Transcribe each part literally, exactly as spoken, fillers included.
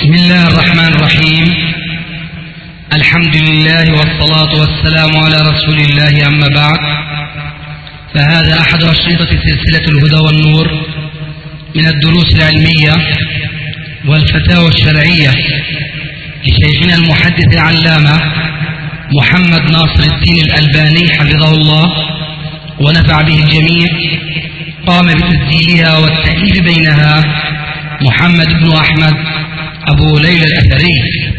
بسم الله الرحمن الرحيم. الحمد لله والصلاة والسلام على رسول الله، أما بعد، فهذا أحد أشرطة سلسلة الهدى والنور من الدروس العلمية والفتاوى الشرعية لشيخنا المحدث العلامة محمد ناصر الدين الألباني حفظه الله ونفع به الجميع. قام بتسجيلها والتأليف بينها محمد بن أحمد أبو ليلى الأثري.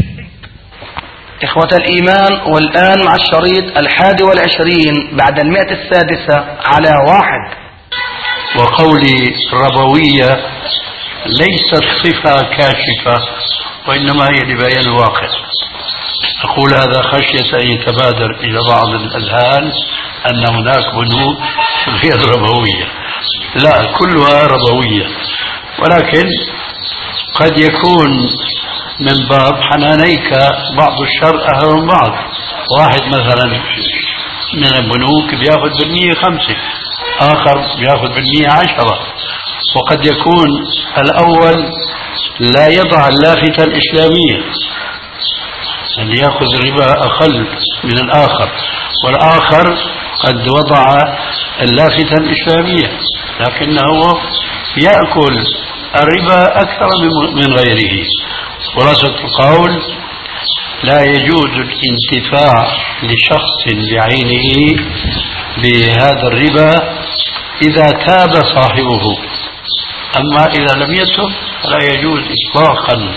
إخوة الإيمان، والآن مع الشريط الحادي والعشرين بعد المئة السادسة على واحد. وقولي ربوية ليست صفة كاشفة، وإنما هي لبيان الواقع. أقول هذا خشية أن يتبادر إلى بعض الأذهان أن هناك بنوك غير ربوية. لا، كلها ربوية، ولكن قد يكون من باب حنانيك بعض الشر أهل من بعض. واحد مثلا من البنوك بياخذ بالمية خمسة، آخر بياخذ بالمية عشرة، وقد يكون الأول لا يضع اللافتة الإسلامية، اللي يأخذ الربا أقل من الآخر، والآخر قد وضع اللافتة الإسلامية لكنه يأكل الربا أكثر من غيره. خلاصة القول: لا يجوز الانتفاع لشخص بعينه بهذا الربا إذا تاب صاحبه، أما إذا لم يتب فلا يجوز إطلاقا.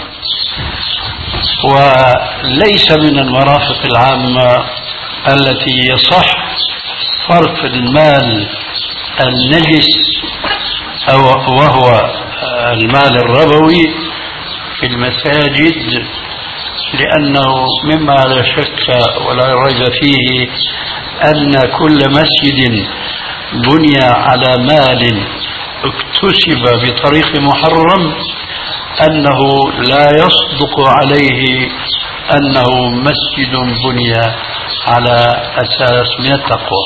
وليس من المرافق العامة التي يصح صرف المال النجس أو وهو المال الربوي في المساجد، لأنه مما لا شك ولا ريب فيه أن كل مسجد بني على مال اكتسب بطريق محرم أنه لا يصدق عليه أنه مسجد بني على أساس من التقوى.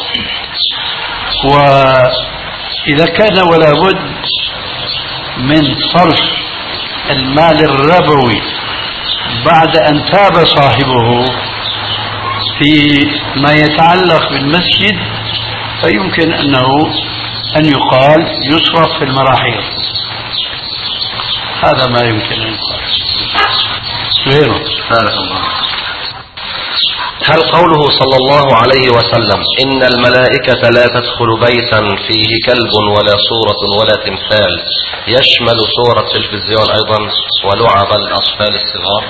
وإذا كان ولا بد من صرف المال الربوي بعد أن تاب صاحبه في ما يتعلق بالمسجد، فيمكن أنه أن يقال يصرف في المراحيض. هذا ما يمكن أن يقال غيره. هل قوله صلى الله عليه وسلم إن الملائكة لا تدخل بيتا فيه كلب ولا صورة ولا تمثال يشمل صورة التلفزيون أيضا ولعب الأطفال الصغار؟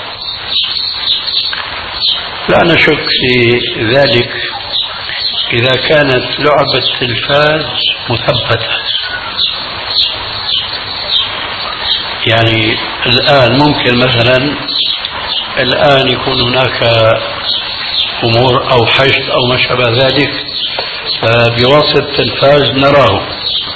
لا نشك في ذلك إذا كانت لعبة التلفاز مثبتة. يعني الآن ممكن مثلا الآن يكون هناك أمور أو حشد أو ما شابه ذلك، فبواسطة التلفاز نراه،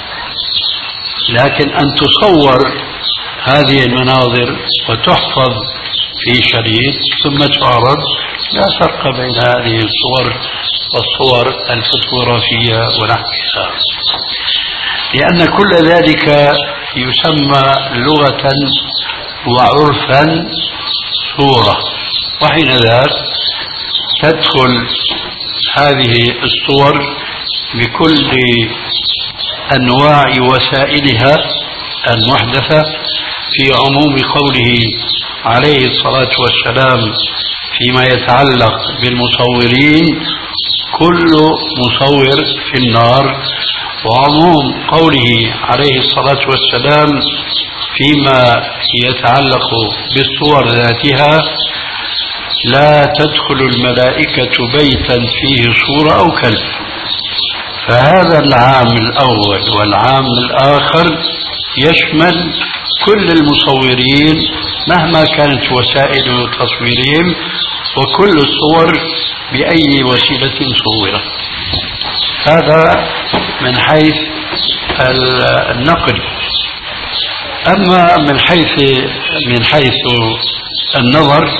لكن أن تصور هذه المناظر وتحفظ في شريط ثم تعرض، لا فرق بين هذه الصور والصور الفوتوغرافية ونحوها، لأن كل ذلك يسمى لغة وعرفا صورة، وحين ذاك تدخل هذه الصور بكل أنواع وسائلها المحدثة في عموم قوله عليه الصلاة والسلام فيما يتعلق بالمصورين: كل مصور في النار، وعموم قوله عليه الصلاة والسلام فيما يتعلق بالصور ذاتها: لا تدخل الملائكة بيتا فيه صورة أو كلب. فهذا العام الأول والعام الآخر يشمل كل المصورين مهما كانت وسائل تصويرهم وكل الصور بأي وسيلة صورت. هذا من حيث النقل. أما من حيث من حيث النظر،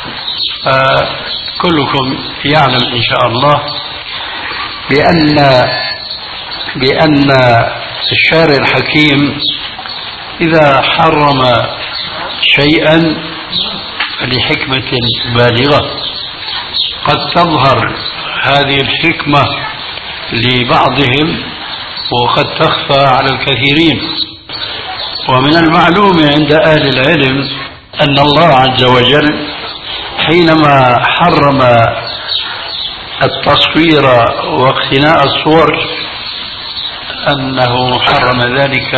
كلكم يعلم إن شاء الله بأن بأن الشارع الحكيم إذا حرم شيئا لحكمة بالغة. قد تظهر هذه الحكمة لبعضهم وقد تخفى على الكثيرين. ومن المعلوم عند أهل العلم أن الله عز وجل حينما حرم التصوير واقتناء الصور أنه حرم ذلك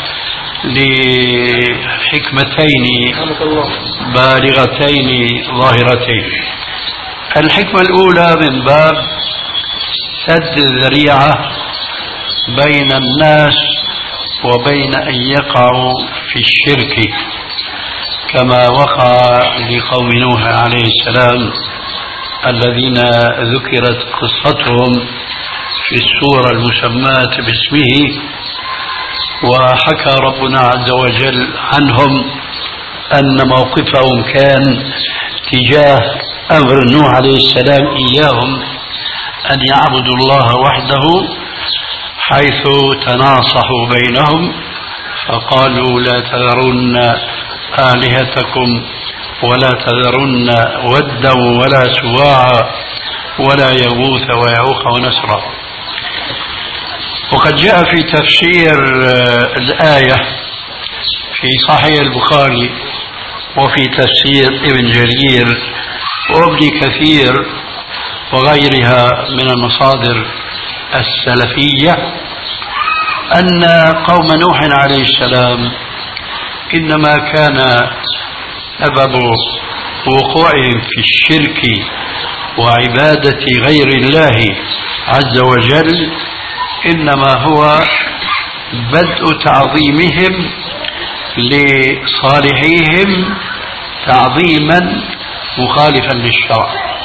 لحكمتين بالغتين ظاهرتين. الحكمة الأولى من باب سد الذريعة بين الناس وبين أن يقعوا في الشرك كما وقع لقوم نوح عليه السلام الذين ذكرت قصتهم في السورة المسماة باسمه. وحكى ربنا عز وجل عنهم أن موقفهم كان تجاه أمر نوح عليه السلام إياهم أن يعبدوا الله وحده، حيث تناصحوا بينهم فقالوا لا تذرن آلهتكم ولا تذرن ودا ولا سواعا ولا يغوث ويعوق ونسرا. وقد جاء في تفسير الآية في صحيح البخاري وفي تفسير ابن جرير وابن كثير وغيرها من المصادر السلفية أن قوم نوح عليه السلام إنما كان سبب وقوعهم في الشرك وعبادة غير الله عز وجل إنما هو بدء تعظيمهم لصالحيهم تعظيما مخالفا للشرع.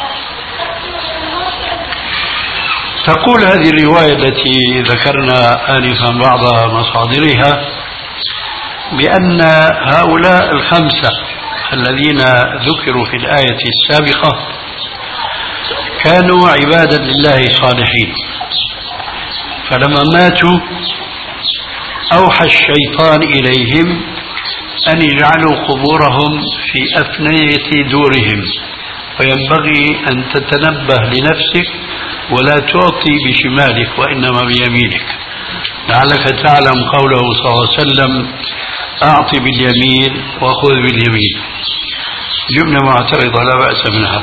تقول هذه الرواية التي ذكرنا آنفا بعض مصادرها بأن هؤلاء الخمسة الذين ذكروا في الآية السابقة كانوا عبادا لله صالحين، فلما ماتوا أوحى الشيطان إليهم أن يجعلوا قبورهم في أفنية دورهم، وينبغي أن تتنبه لنفسك ولا تعطي بشمالك وإنما بيمينك، لعلك تعلم قوله صلى الله عليه وسلم أعطي باليمين وخذ باليمين. جملة معترضة لا بأس منها.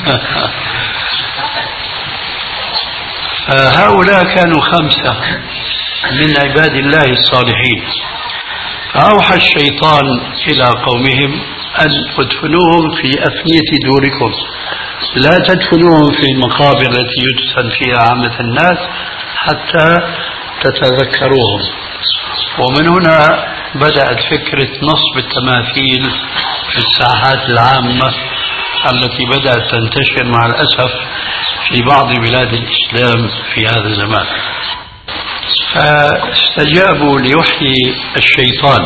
هؤلاء كانوا خمسة من عباد الله الصالحين، فأوحى الشيطان إلى قومهم أن ادفنوهم في أفنية دوركم، لا تدفنوهم في المقابر التي يدفن فيها عامة الناس حتى تتذكروهم. ومن هنا بدأت فكرة نصب التماثيل في الساحات العامة التي بدأت تنتشر مع الأسف في بعض بلاد الإسلام في هذا الزمان. فاستجابوا لوحي الشيطان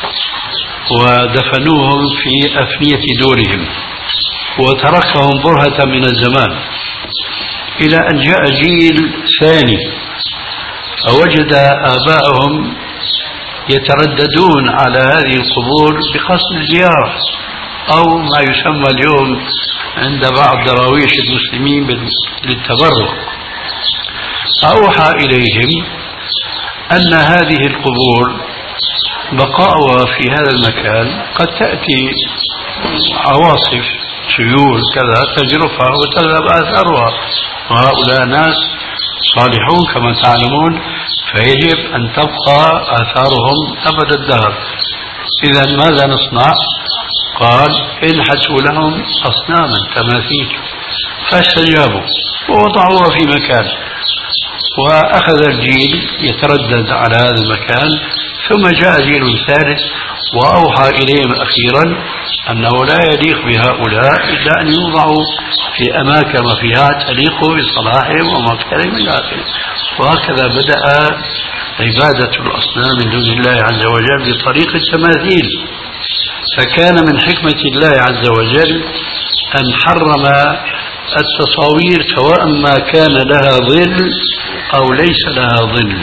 ودفنوهم في أفنية دورهم وتركهم برهة من الزمان، إلى أن جاء جيل ثاني فوجد آباءهم يترددون على هذه القبور بقصد الزيارة أو ما يسمى اليوم عند بعض دراويش المسلمين للتبرك. فأوحى إليهم أن هذه القبور بقاؤها في هذا المكان قد تأتي عواصف سيول كذا تجرفها وتذهب آثارها، وهؤلاء ناس صالحون كما تعلمون، فيجب أن تبقى آثارهم أبد الدهر. إذا ماذا نصنع؟ قال انحتوا لهم أصناما تماثيل، فاستجابوا ووضعوها في مكان، وأخذ الجيل يتردد على هذا المكان، ثم جاء جيل ثالث وأوحى إليهم أخيرا أنه لا يليق بهؤلاء إلا أن يوضعوا في أماكن فيها تليق بصلاحهم ومكانهم إلى آخره. وهكذا بدأ عبادة الأصنام من دون الله عز وجل بطريق التماثيل. فكان من حكمة الله عز وجل أن حرم التصاوير سواء ما كان لها ظل أو ليس لها ظل.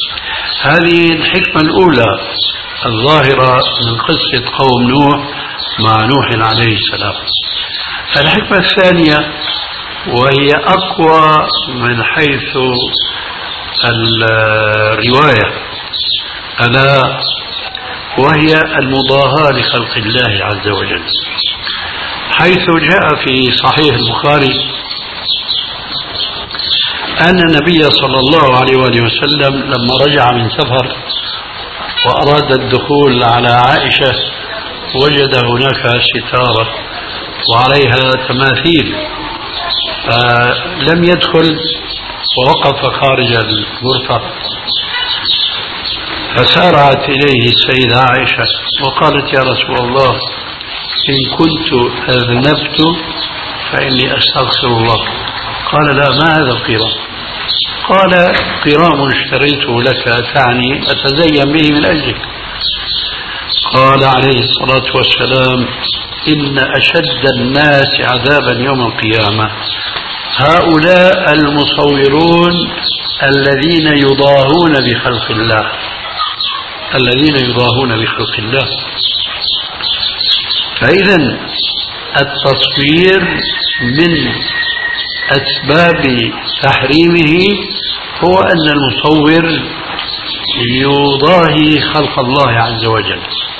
هذه الحكمة الأولى الظاهرة من قصة قوم نوح مع نوح عليه السلام. الحكمة الثانية وهي أقوى من حيث الرواية ألا وهي المضاهاة لخلق الله عز وجل، حيث جاء في صحيح البخاري أن النبي صلى الله عليه وآله وسلم لما رجع من سفر وأراد الدخول على عائشة وجد هناك ستارة وعليها تماثيل، فلم يدخل ووقف خارج الغرفة، فسارعت إليه السيدة عائشة وقالت: يا رسول الله، إن كنت أذنبت فإني أستغفر الله. قال: لا، ما هذا القرام؟ قال: قرام اشتريته لك، تعني أتزين به من أجلك. قال عليه الصلاة والسلام: إن أشد الناس عذابا يوم القيامة هؤلاء المصورون الذين يضاهون بخلق الله الذين يضاهون بخلق الله. فإذا التصوير من أسباب تحريمه هو أن المصور يضاهي خلق الله عز وجل.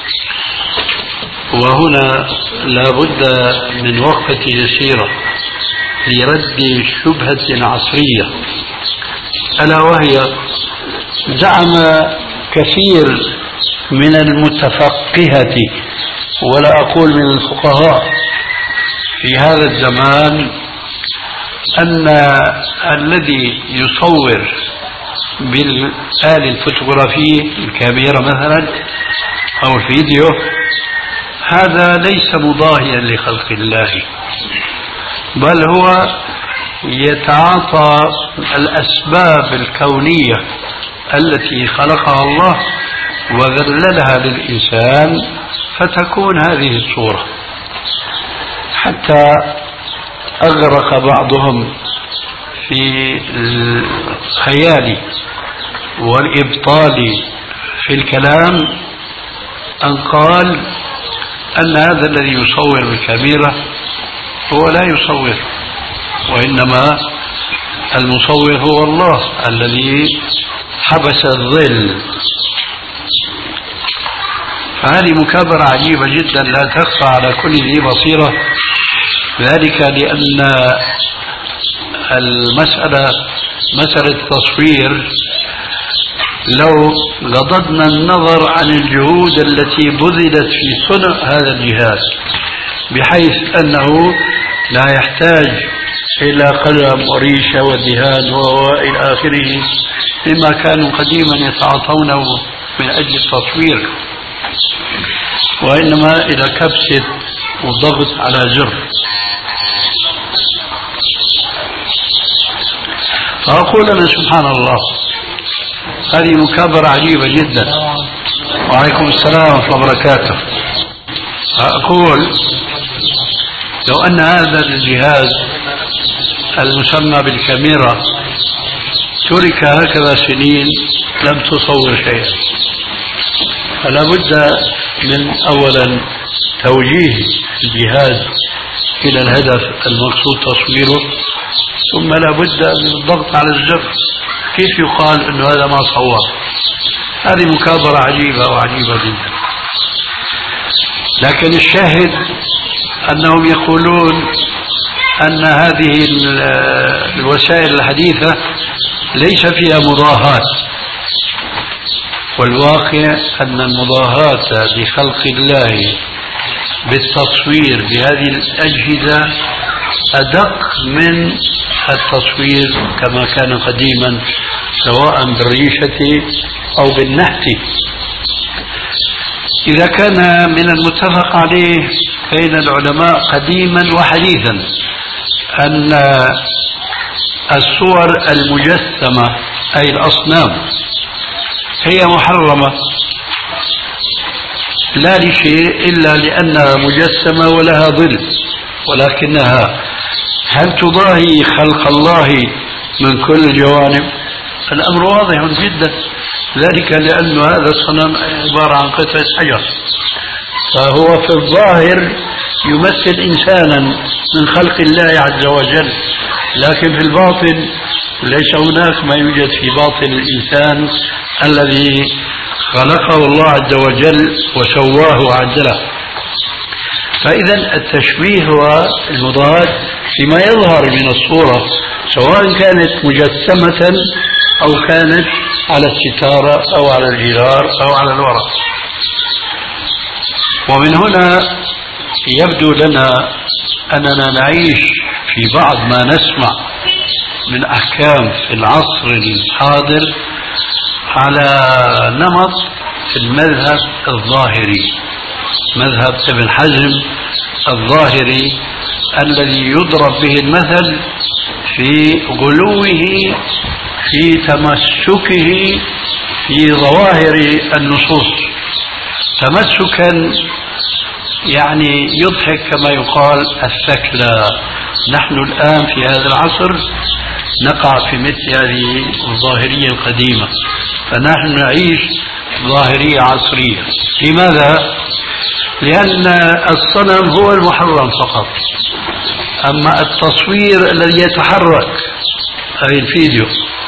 وهنا لا بد من وقفة يسيرة لرد شبهة عصرية، ألا وهي زعم كثير من المتفقهة ولا أقول من الفقهاء في هذا الزمان أن الذي يصور بالآلة الفوتوغرافية الكاميرا مثلا أو الفيديو هذا ليس مضاهيا لخلق الله، بل هو يتعاطى الأسباب الكونية التي خلقها الله وذللها للإنسان فتكون هذه الصورة، حتى أغرق بعضهم في الخيال والإبطال في الكلام أن قال أن هذا الذي يصور بالكاميرا هو لا يصور، وإنما المصور هو الله الذي حبس الظل. فهذه مكابرة عجيبة جدا لا تخفى على كل ذي بصيرة، ذلك لأن المسألة مسألة تصوير لو غضضنا النظر عن الجهود التي بذلت في صنع هذا الجهاز بحيث أنه لا يحتاج إلى قلم وريشة ودهان وإلى آخره مما كانوا قديما يتعاطونه من أجل التصوير، وإنما إلى كبسة وضغط على زر. فأقول أنا سبحان الله هذه مكابرة عجيبة جدا. وعليكم السلام ورحمة الله وبركاته. أقول لو أن هذا الجهاز المسمى بالكاميرا ترك هكذا سنين لم تصور شيئا، فلا بد من أولا توجيه الجهاز إلى الهدف المقصود تصويره، ثم لا بد من الضغط على الزر. كيف يقال أنه هذا ما صور؟ هذه مكابرة عجيبة وعجيبة جدا. لكن الشاهد أنهم يقولون أن هذه الوسائل الحديثة ليس فيها مضاهاة، والواقع أن المضاهاة بخلق الله بالتصوير بهذه الأجهزة أدق من التصوير كما كان قديما سواء بالريشة أو بالنحت. إذا كان من المتفق عليه بين العلماء قديما وحديثا أن الصور المجسمة أي الأصنام هي محرمة لا لشيء إلا لأنها مجسمة ولها ظل، ولكنها هل تضاهي خلق الله من كل الجوانب؟ الأمر واضح جدا، ذلك لأن هذا الصنم عبارة عن قطعة حجر، فهو في الظاهر يمثل إنسانا من خلق الله عز وجل، لكن في الباطن ليس هناك ما يوجد في باطن الإنسان الذي خلقه الله عز وجل وسواه وعدله. فإذا التشبيه هو المضاد فيما يظهر من الصورة، سواء كانت مجسمة أو كانت على الستارة أو على الجدار أو على الورق. ومن هنا يبدو لنا أننا نعيش في بعض ما نسمع من أحكام في العصر الحاضر على نمط المذهب الظاهري، مذهب ابن حزم الظاهري الذي يضرب به المثل في غلوه في تمسكه في ظواهر النصوص، تمسكا يعني يضحك كما يقال الثكلى. نحن الآن في هذا العصر نقع في مثل هذه الظاهرية القديمة، فنحن نعيش ظاهرية عصرية. لماذا؟ لأن الصنم هو المحرم فقط، أما التصوير الذي يتحرك أي الفيديو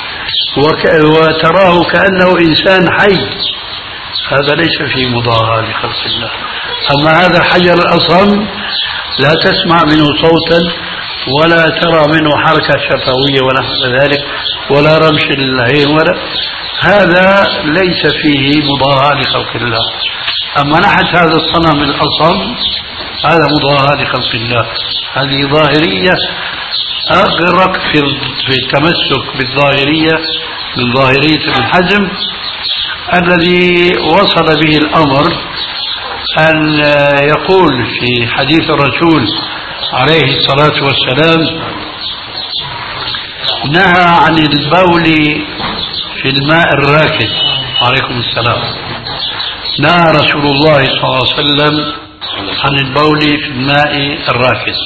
وتراه كأنه إنسان حي، هذا ليس فيه مضاهاة لخلق الله. أما هذا حجر الأصم لا تسمع منه صوتا ولا ترى منه حركة شفوية ونحو ذلك ولا رمش العين ولا، هذا ليس فيه مضاهاة لخلق الله. أما نحت هذا الصنم الأصم هذا مضاهاة لخلق الله. هذه ظاهرية أغرق في التمسك بالظاهرية من ظاهرية ابن حزم الذي وصل به الأمر أن يقول في حديث الرسول عليه الصلاة والسلام: نهى عن البول في الماء الراكد. عليكم السلام. نهى رسول الله صلى الله عليه وسلم عن البول في الماء الراكد.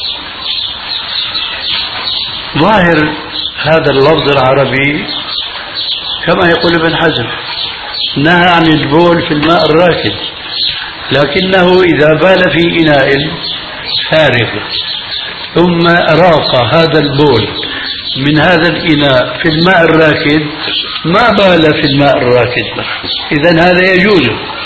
ظاهر هذا اللفظ العربي كما يقول ابن حزم، نهى عن البول في الماء الراكد، لكنه إذا بال في إناء فارغ ثم أراق هذا البول من هذا الإناء في الماء الراكد ما بال في الماء الراكد، إذن هذا يجوز.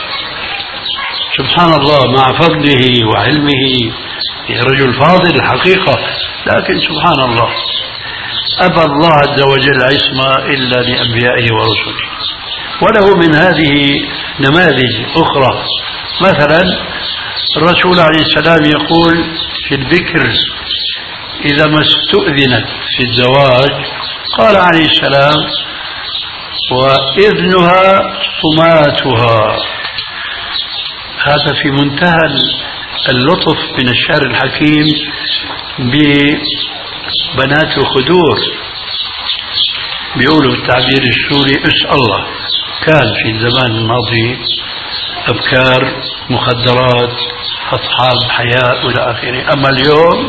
سبحان الله، مع فضله وعلمه رجل فاضل الحقيقة، لكن سبحان الله أبى الله عز وجل عصمة إلا لأنبيائه ورسله. وله من هذه نماذج أخرى. مثلا الرسول عليه السلام يقول في البكر إذا ما استؤذنت في الزواج قال عليه السلام: وإذنها صماتها. هذا في منتهى اللطف من الشعر الحكيم ببنات الخدور. بيقولوا التعبير السوري: اسأل الله. كان في الزمان الماضي أبكار، مخدرات، أصحاب حياء وإلى آخره. أما اليوم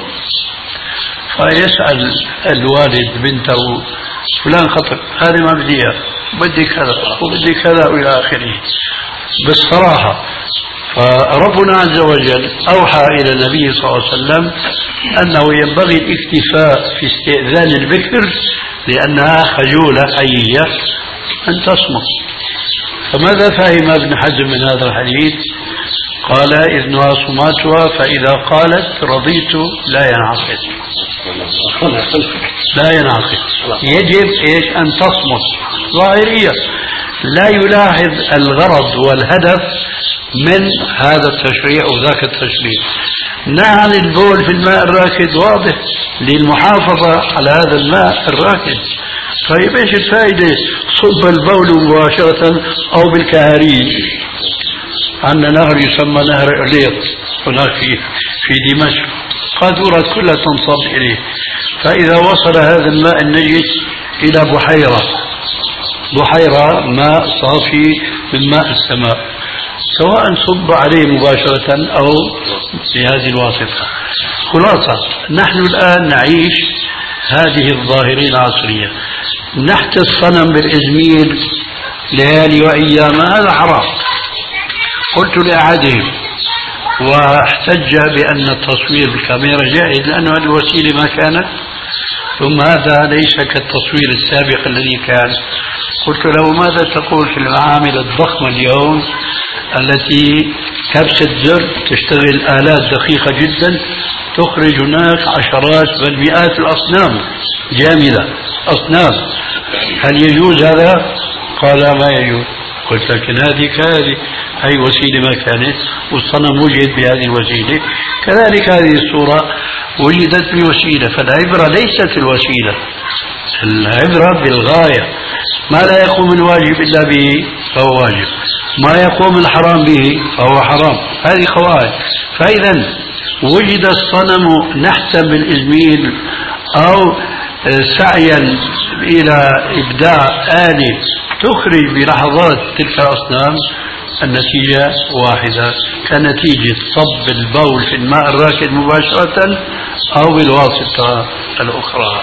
فيسأل الوالد بنته: فلان خطر، هذه ما بدي إياه، بدي كذا وبدي كذا وإلى آخره بالصراحة. فربنا عز وجل أوحى إلى النبي صلى الله عليه وسلم أنه ينبغي الاكتفاء في استئذان البكر لأنها خجولة حيية أن تصمت. فماذا فهم ابن حزم من هذا الحديث؟ قال: إذنها صماتها، فإذا قالت رضيت لا ينعقد، لا ينعقد. يجب إيش؟ أن تصمت. ظاهرية لا يلاحظ الغرض والهدف من هذا التشريع وذاك التشريع. نهى عن البول في الماء الراكد واضح للمحافظة على هذا الماء الراكد. طيب ايش الفائدة صب البول مباشرة او بالكهاريج؟ عندنا نهر يسمى نهر إليط هناك في في دمشق، قاذورات كلها تنصب اليه. فاذا وصل هذا الماء النجس الى بحيرة، بحيرة ماء صافي من ماء السماء، سواء صب عليه مباشرة أو بهذه الواسطة. خلاصة نحن الآن نعيش هذه الظاهرية العصرية. نحت الصنم بالإزميل ليالي وأيام، هذا حرام. قلت لأحدهم: واحتج بأن التصوير بالكاميرا جائز لأنه هذه الوسيلة ما كانت، ثم هذا ليس كالتصوير السابق الذي كان. قلت له ماذا تقول في المعامل الضخمة اليوم التي كبسة زر تشتغل آلات دقيقة جدا تخرج هناك عشرات بل مئات الأصنام جامدة أصنام، هل يجوز هذا؟ قال ما يجوز. قلت لكن هذه كهذه هي وسيلة ما كانت والصنم وجد بهذه الوسيلة، كذلك هذه الصورة وجدت بوسيلة، فالعبرة ليست الوسيلة، العبرة بالغاية. ما لا يقوم الواجب إلا به فهو واجب، ما يقوم الحرام به فهو حرام، هذه قواعد. فإذا وجد الصنم نحتا بالإزميل أو سعيا إلى إبداع آلة تخرج بلحظات تلك الأصنام، النتيجة واحدة كنتيجة صب البول في الماء الراكد مباشرة أو بالواسطة الأخرى.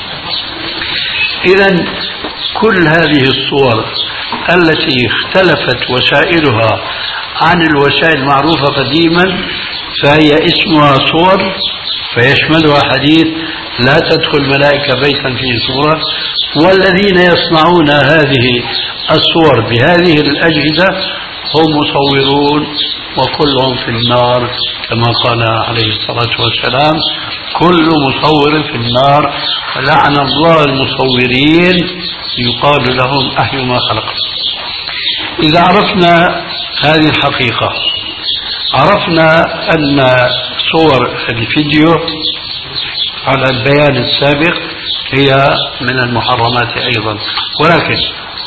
إذا كل هذه الصور التي اختلفت وسائلها عن الوسائل المعروفة قديما فهي اسمها صور، فيشملها حديث لا تدخل ملائكة بيتا فيه صورة، والذين يصنعون هذه الصور بهذه الأجهزة هم مصورون وكلهم في النار كما قال عليه الصلاة والسلام كل مصور في النار لعن الله المصورين يقال لهم أحيوا ما خلق. إذا عرفنا هذه الحقيقة عرفنا أن صور الفيديو على البيان السابق هي من المحرمات أيضا، ولكن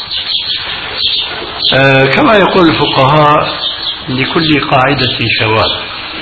آه كما يقول الفقهاء لكل قاعدة شواذ،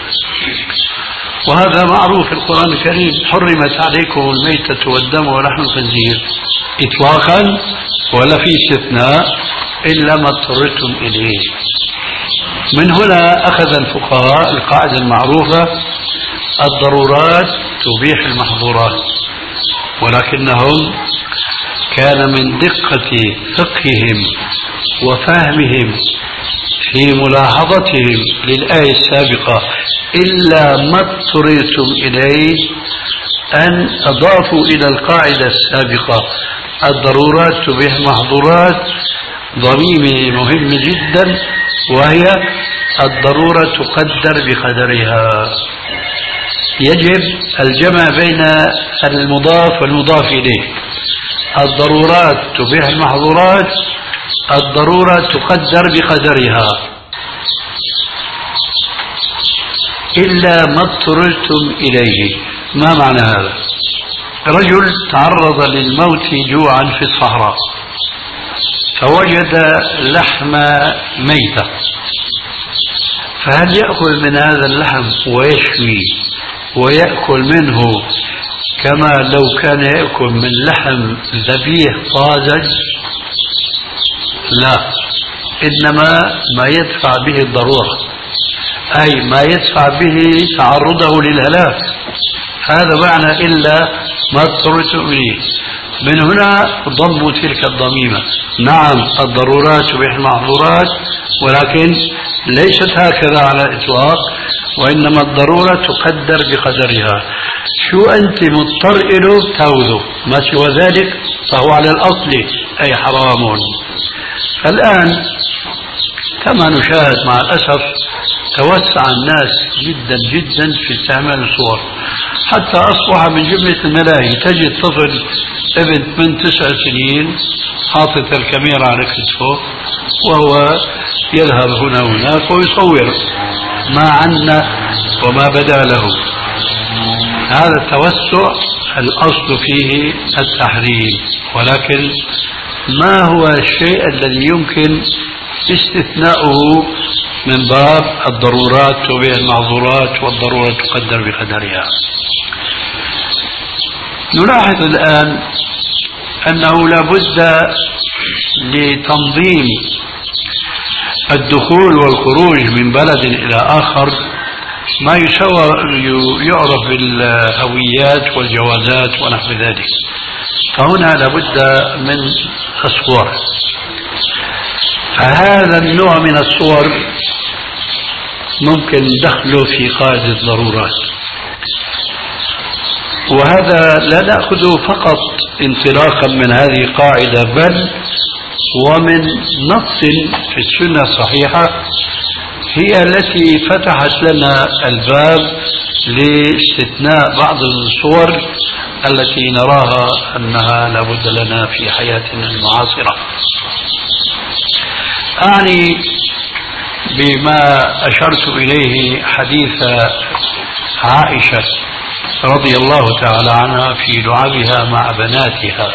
وهذا معروف في القرآن الكريم حرمت عليكم الميتة والدم ولحم الخنزير إطلاقا ولا في استثناء إلا ما اضطررتم إليه. من هنا أخذ الفقهاء القاعدة المعروفة الضرورات تبيح المحظورات، ولكنهم كان من دقة فقههم وفهمهم في ملاحظتهم للآية السابقة إلا ما اضطررتم إليه أن أضافوا إلى القاعدة السابقة الضرورات تبيح المحظورات ضميمة مهمة جدا، وهي الضرورة تقدر بقدرها. يجب الجمع بين المضاف والمضاف إليه. الضرورات تبيح المحظورات، الضرورة تقدر بقدرها إلا ما اضطررتم إليه. ما معنى هذا؟ رجل تعرض للموت جوعا في الصحراء فوجد لحم ميتة، فهل يأكل من هذا اللحم ويشوي ويأكل منه كما لو كان يأكل من لحم ذبيح طازج؟ لا، إنما ما يدفع به الضرورة، أي ما يدفع به تعرضه للهلاك، هذا معنى إلا ما اضطررتم إليه. من هنا ضموا تلك الضميمة. نعم الضرورات تبيح المحظورات، ولكن ليست هكذا على الإطلاق، وإنما الضرورة تقدر بقدرها. شو أنت مضطر إله تاخذه، ما سوى ذلك فهو على الأصل أي حرام. فالآن كما نشاهد مع الأسف توسع الناس جدا جدا في استعمال الصور، حتى أصبح من جملة الملاهي تجد طفل ابن من تسع سنين حاطط الكاميرا على كتفه وهو يذهب هنا وهناك ويصور ما عنا وما بدا له. هذا التوسع الأصل فيه التحريم، ولكن ما هو الشيء الذي يمكن استثناؤه من باب الضرورات تبيح المعذورات والضرورة تقدر بقدرها؟ نلاحظ الآن أنه لا بد لتنظيم الدخول والخروج من بلد إلى آخر ما يسوى يعرف بالهويات والجوازات ونحو ذلك، فهنا لا بد من الصور. فهذا النوع من الصور ممكن دخله في قاعدة الضرورات. وهذا لا نأخذه فقط انطلاقا من هذه القاعدة، بل ومن نص في السنة الصحيحة هي التي فتحت لنا الباب لاستثناء بعض الصور التي نراها أنها لابد لنا في حياتنا المعاصرة. أعني بما أشرت إليه حديث عائشة رضي الله تعالى عنها في لعبها مع بناتها.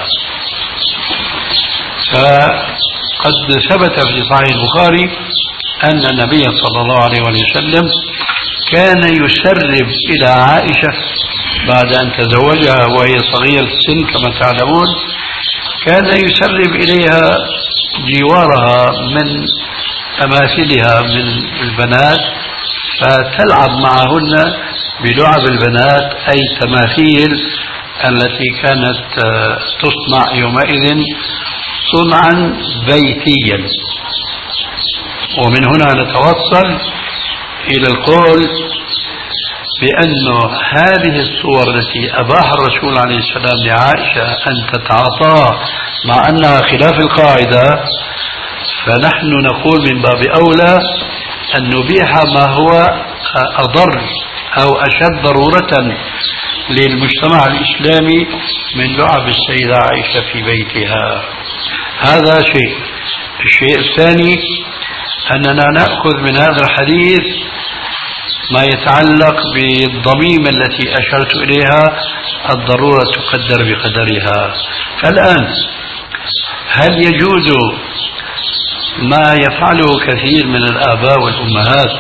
فقد ثبت في صحيح البخاري أن النبي صلى الله عليه وسلم كان يسرب إلى عائشة بعد أن تزوجها وهي صغيرة السن كما تعلمون، كان يسرب إليها جوارها من أماثلها من البنات فتلعب معهن بلعب البنات، أي تماثيل التي كانت تصنع يومئذ صنعا بيتيا. ومن هنا نتوصل إلى القول بأن هذه الصور التي أباح الرسول عليه السلام لعائشة أن تتعاطى مع أنها خلاف القاعدة، فنحن نقول من باب أولى أن نبيح ما هو أضر أو أشد ضرورة للمجتمع الإسلامي من لعب السيدة عائشة في بيتها. هذا شيء. الشيء الثاني أننا نأخذ من هذا الحديث ما يتعلق بالضميمة التي أشرت إليها، الضرورة تقدر بقدرها. فالآن هل يجوز ما يفعله كثير من الآباء والأمهات،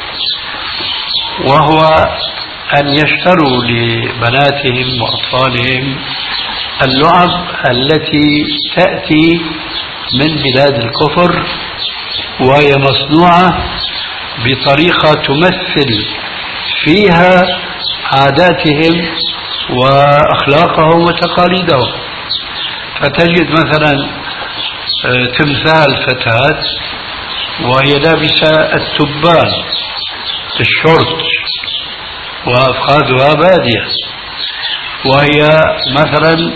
وهو أن يشتروا لبناتهم وأطفالهم اللعب التي تأتي من بلاد الكفر وهي مصنوعة بطريقة تمثل فيها عاداتهم وأخلاقهم وتقاليدهم؟ فتجد مثلا تمثال فتاة وهي لابسة التبان الشورت وأفخاذها بادية، وهي مثلا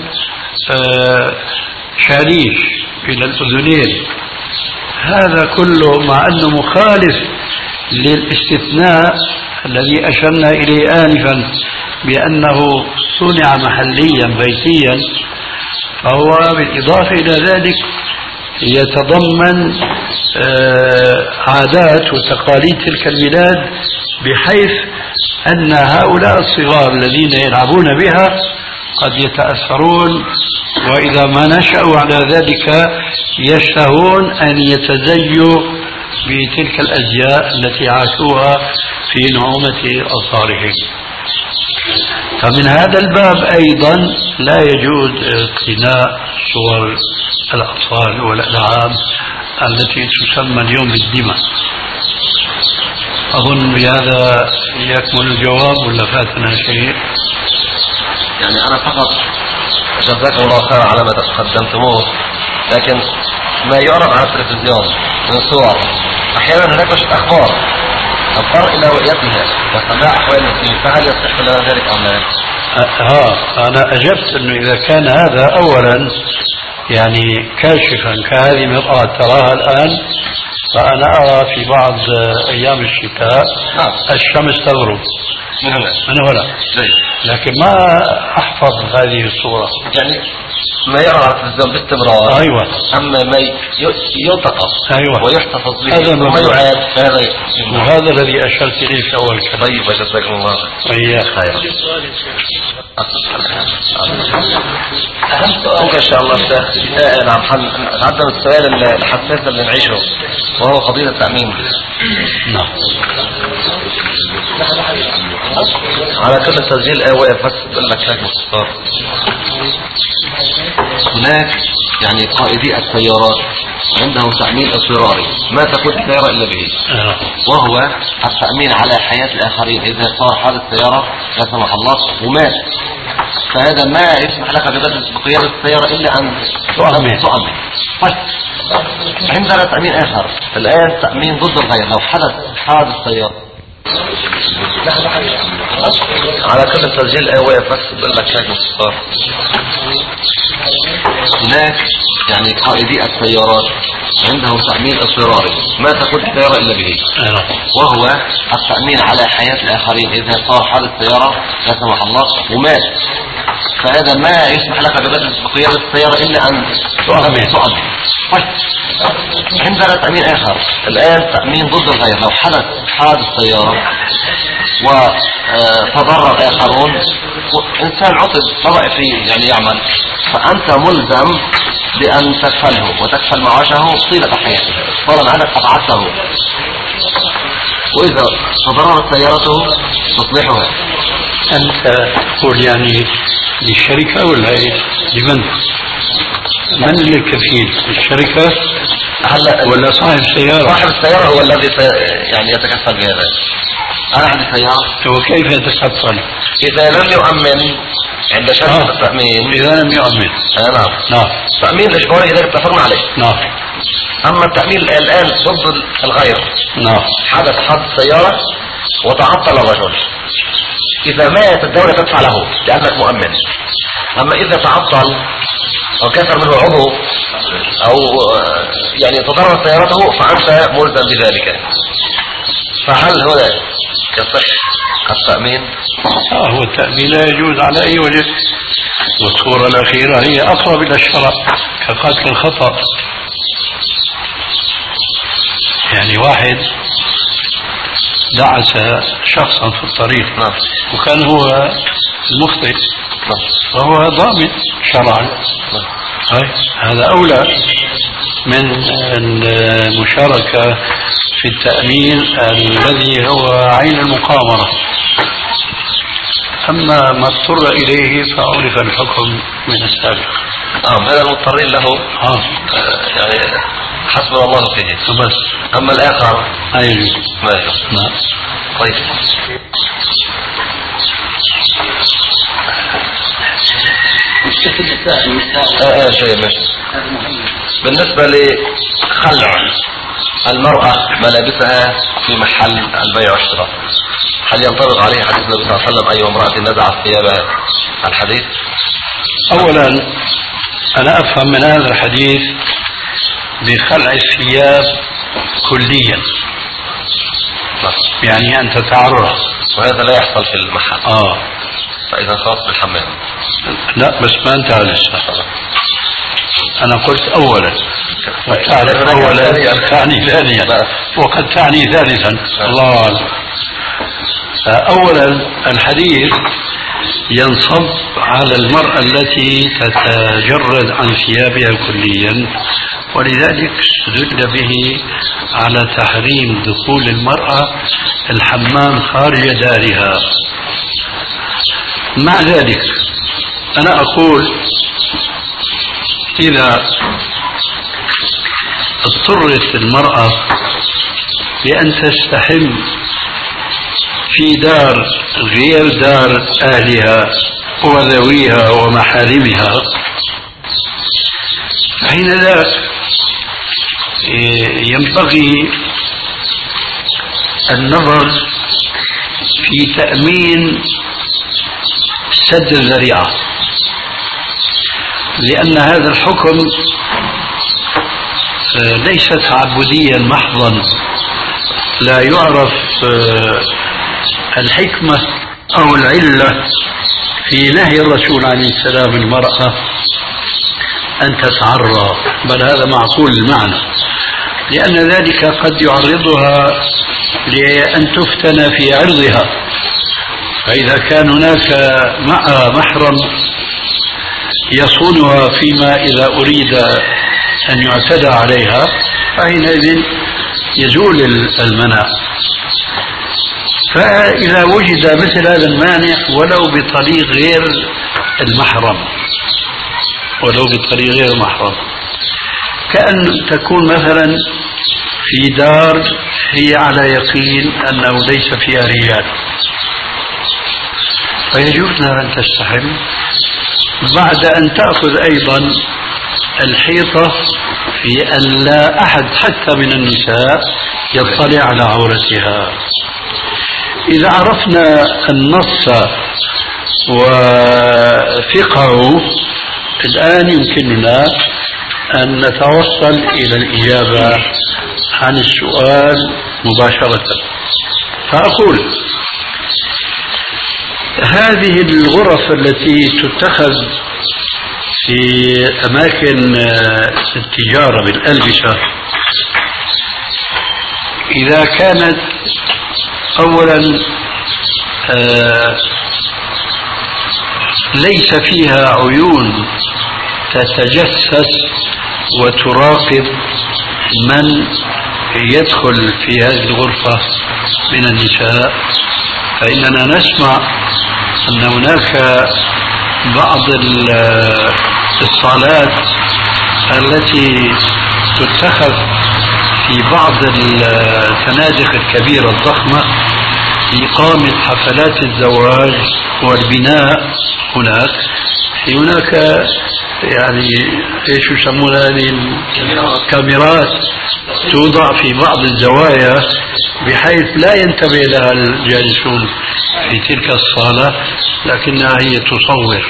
شاليش إلى الأذنين. هذا كله مع أنه مخالف للاستثناء الذي أشرنا إليه آنفا بأنه صنع محليا بيتيا، فهو بالإضافة إلى ذلك يتضمن عادات وتقاليد تلك البلاد، بحيث أن هؤلاء الصغار الذين يلعبون بها قد يتأثرون، وإذا ما نشأوا على ذلك يشتهون أن يتزيوا بتلك الأزياء التي عاشوها في نعومة أبصارهم. فمن هذا الباب أيضا لا يجوز اقتناء صور الأطفال والألعاب التي تسمى اليوم بالدمى. أظن بهذا يكمل الجواب ولا فاتنا شيء؟ يعني أنا فقط جزاكم الله خير على ما قدمتموه، لكن ما يعرض على التلفزيون من صور أحيانا هناك مش أخبار أضطر إلى رؤيتها وسماع أحوال المسلمين، فهل يصح لنا ذلك أم لا؟ ها أنا أجبت أنه إذا كان هذا أولا يعني كاشفا كهذه المرأة تراها الآن، فأنا أرى في بعض أيام الشتاء الشمس تغرب من هنا من هنا، لكن ما أحفظ هذه الصورة. يعني ما يرى على التلفزيون باستمرار. أيوة. أما ما يلتقط أيوة. ويحتفظ به وما يعاد فهذا. وهذا الذي أشرت إليه في أول كلام. طيب جزاكم الله إياك خير. أهم سؤال إن شاء الله الشيخ. نعم نتعدم السؤال الحساس اللي نعيشه وهو قضية التأمين. نعم. على كل التسجيل واقف بس بقول لك شيء باختصار. هناك يعني قائدي السيارات عندهم تأمين اضطراري ما تكون السيارة إلا به، وهو التأمين على حياة الآخرين إذا صار حادث سيارة لا سمح الله ومات، فهذا ما يسمح لك بقيادة السيارة إلا أن تؤمن. تؤمن. طيب عندنا تأمين آخر الآن، تأمين ضد الغير. لو حدث حادث سيارة على كل التسجيل ايه بس بقول لك هيك باختصار. هناك يعني قائدي السيارات عندهم تأمين اضطراري ما تكون السيارة الا به، وهو التأمين على حياة الاخرين اذا صار حادث سيارة لا سمح الله ومات، فهذا ما يسمح لك بقيادة السيارة الا ان تؤمن. طيب عندنا تأمين اخر الان، تأمين ضد الغير. لو حدث حادث سيارة وتضرر اخرون وانسان عطل طوائفي يعني يعمل، فانت ملزم بان تكفله وتكفل معاشه طيلة حياته طالما انك قطعته، واذا تضررت سيارته تصلحها. انت تقول يعني للشركة ولا لمن؟ من اللي كفيل؟ الشركة هلا ولا صاحب السيارة؟ صاحب السيارة هو الذي يعني يتكفل بهذا. انا عندي سيارة. وكيف يتكفل؟ اذا لم يؤمن عند شركة آه. التأمين. اذا لم يؤمن. آه نعم. نعم. التأمين الاجباري اذا اتفقنا عليه. نعم. اما التأمين الان ضد الغير. نعم. حدث حادث سيارة وتعطل الرجل، اذا مات الدولة تدفع له لانك مؤمن. اما اذا تعطل او كسر منه عضو او يعني تضرر سيارته فانت ملزم بذلك. فهل هو يصح التأمين؟ اه هو التأمين لا يجوز على اي وجه، والصورة الاخيرة هي اقرب الى الشرع كقتل الخطأ. يعني واحد دعس شخصا في الطريق نعم. وكان هو المخطئ فهو ضامن شرعا. نعم. هذا أولى من المشاركة في التأمين الذي هو عين المقامرة. أما ما اضطر إليه فعرف الحكم من السابق. آه هذا المضطرين له آه. يعني حسبنا الله فيه بس. أما الآخر أيوه ما يجوز. نعم. طيب آه آه شيء ماشي. بالنسبة لخلع المرأة ملابسها في محل البيع والشراء، هل ينطبق عليه حديث النبي صلى الله عليه وسلم أي امرأة نزعت ثيابها الحديث؟ أولا أنا أفهم من هذا الحديث بخلع الثياب كليا، يعني أن تتعرى، وهذا لا يحصل في المحل. آه فإذا خاص بالحمام. لا بس ما انتهى لسه. أنا قلت أولا وتعرف أولا تعني ثانيا وقد تعني ثالثا. الله أعلم. أولا الحديث ينصب على المرأة التي تتجرد عن ثيابها كليا، ولذلك استدل به على تحريم دخول المرأة الحمام خارج دارها. مع ذلك أنا أقول إذا اضطرت المرأة بأن تستحم في دار غير دار أهلها وذويها ومحارمها، حين ذاك ينبغي النظر في تأمين سد الذريعة، لأن هذا الحكم ليس تعبديا محضا، لا يعرف الحكمة أو العلة في نهي الرسول عليه السلام المرأة أن تتعرى، بل هذا معقول المعنى، لأن ذلك قد يعرضها لأن تفتن في عرضها، فإذا كان هناك معها محرم يصونها فيما إذا أريد أن يعتدى عليها فحينئذ يزول المنع. فإذا وجد مثل هذا المانع ولو بطريق غير المحرم ولو بطريق غير المحرم كأن تكون مثلا في دار هي على يقين أنه ليس فيها رجال، فيجوز لها أن تستحم بعد أن تأخذ أيضا الحيطة في أن لا أحد حتى من النساء يطلع على عورتها. إذا عرفنا النص وفقهه الآن يمكننا أن نتوصل إلى الإجابة عن السؤال مباشرة. فأقول هذه الغرف التي تتخذ في أماكن التجارة بالألبسة إذا كانت أولا ليس فيها عيون تتجسس وتراقب من يدخل في هذه الغرفة من النساء، فإننا نسمع أن هناك بعض الصالات التي تتخذ في بعض الفنادق الكبيرة الضخمة لإقامة حفلات الزواج والبناء. هناك في هناك يعني ايش يسمون هذه الكاميرات توضع في بعض الزوايا بحيث لا ينتبه لها الجالسون في تلك الصالة، لكنها هي تصور،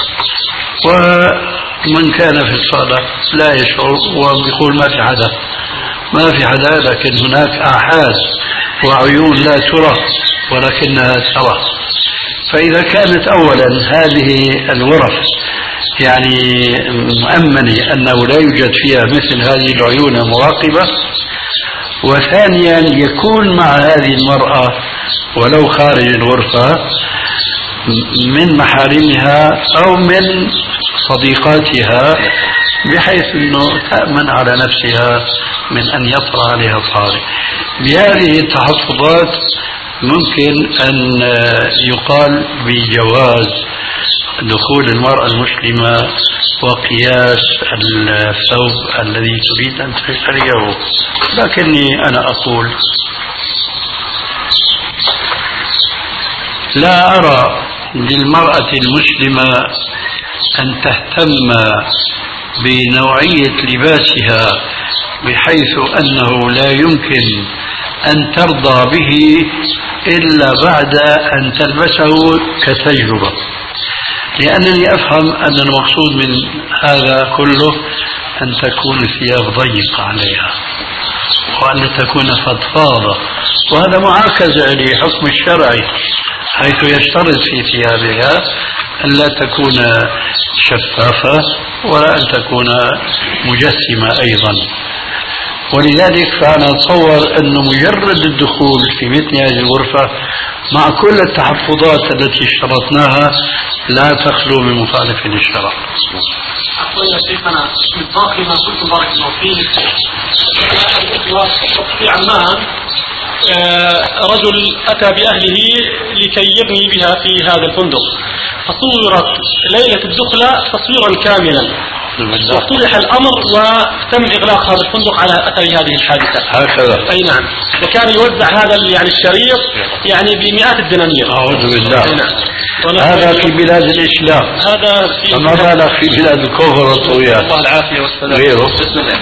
ومن كان في الصالة لا يشعر ويقول ما في حدا ما في حدا، لكن هناك آحاد وعيون لا ترى ولكنها ترى. فإذا كانت أولا هذه الغرف يعني مؤمنة أنه لا يوجد فيها مثل هذه العيون المراقبة، وثانيا يكون مع هذه المرأة ولو خارج الغرفة من محارمها أو من صديقاتها بحيث أنه تأمن على نفسها من أن يطرأ عليها الطارئ. بهذه التحفظات ممكن أن يقال بجواز دخول المرأة المسلمة وقياس الثوب الذي تريد أن تشتريه. لكني أنا أقول لا أرى للمرأة المسلمة أن تهتم بنوعية لباسها بحيث أنه لا يمكن أن ترضى به إلا بعد أن تلبسه كتجربة، لأنني أفهم أن المقصود من هذا كله أن تكون الثياب ضيقة عليها وأن تكون فضفاضة، وهذا معاكسة لحكم الشرعي حيث يشترط في ثيابها أن لا تكون شفافة ولا أن تكون مجسمة أيضا. ولذلك فأنا أتصور أن مجرد الدخول في مثل هذه الغرفة مع كل التحفظات التي اشترطناها لا تخلو من مخالف للشرع. أقول يا شيخنا مصداق ما قلت بارك الله فيك. في عمان رجل أتى بأهله لكي يبني بها في هذا الفندق، فصورت ليلة الدخلة تصويرا كاملا واتضح الأمر وتم إغلاق هذا الفندق على أثر هذه الحادثة. هكذا. أي نعم. وكان يوزع هذا يعني الشريط يعني بمئات الدنانير. أعوذ بالله. أي نعم. هذا في بلاد الإسلام. هذا في فما بالك في بلاد الكفر والطغيان. الله العافية والسلام. غيره. بسم الله.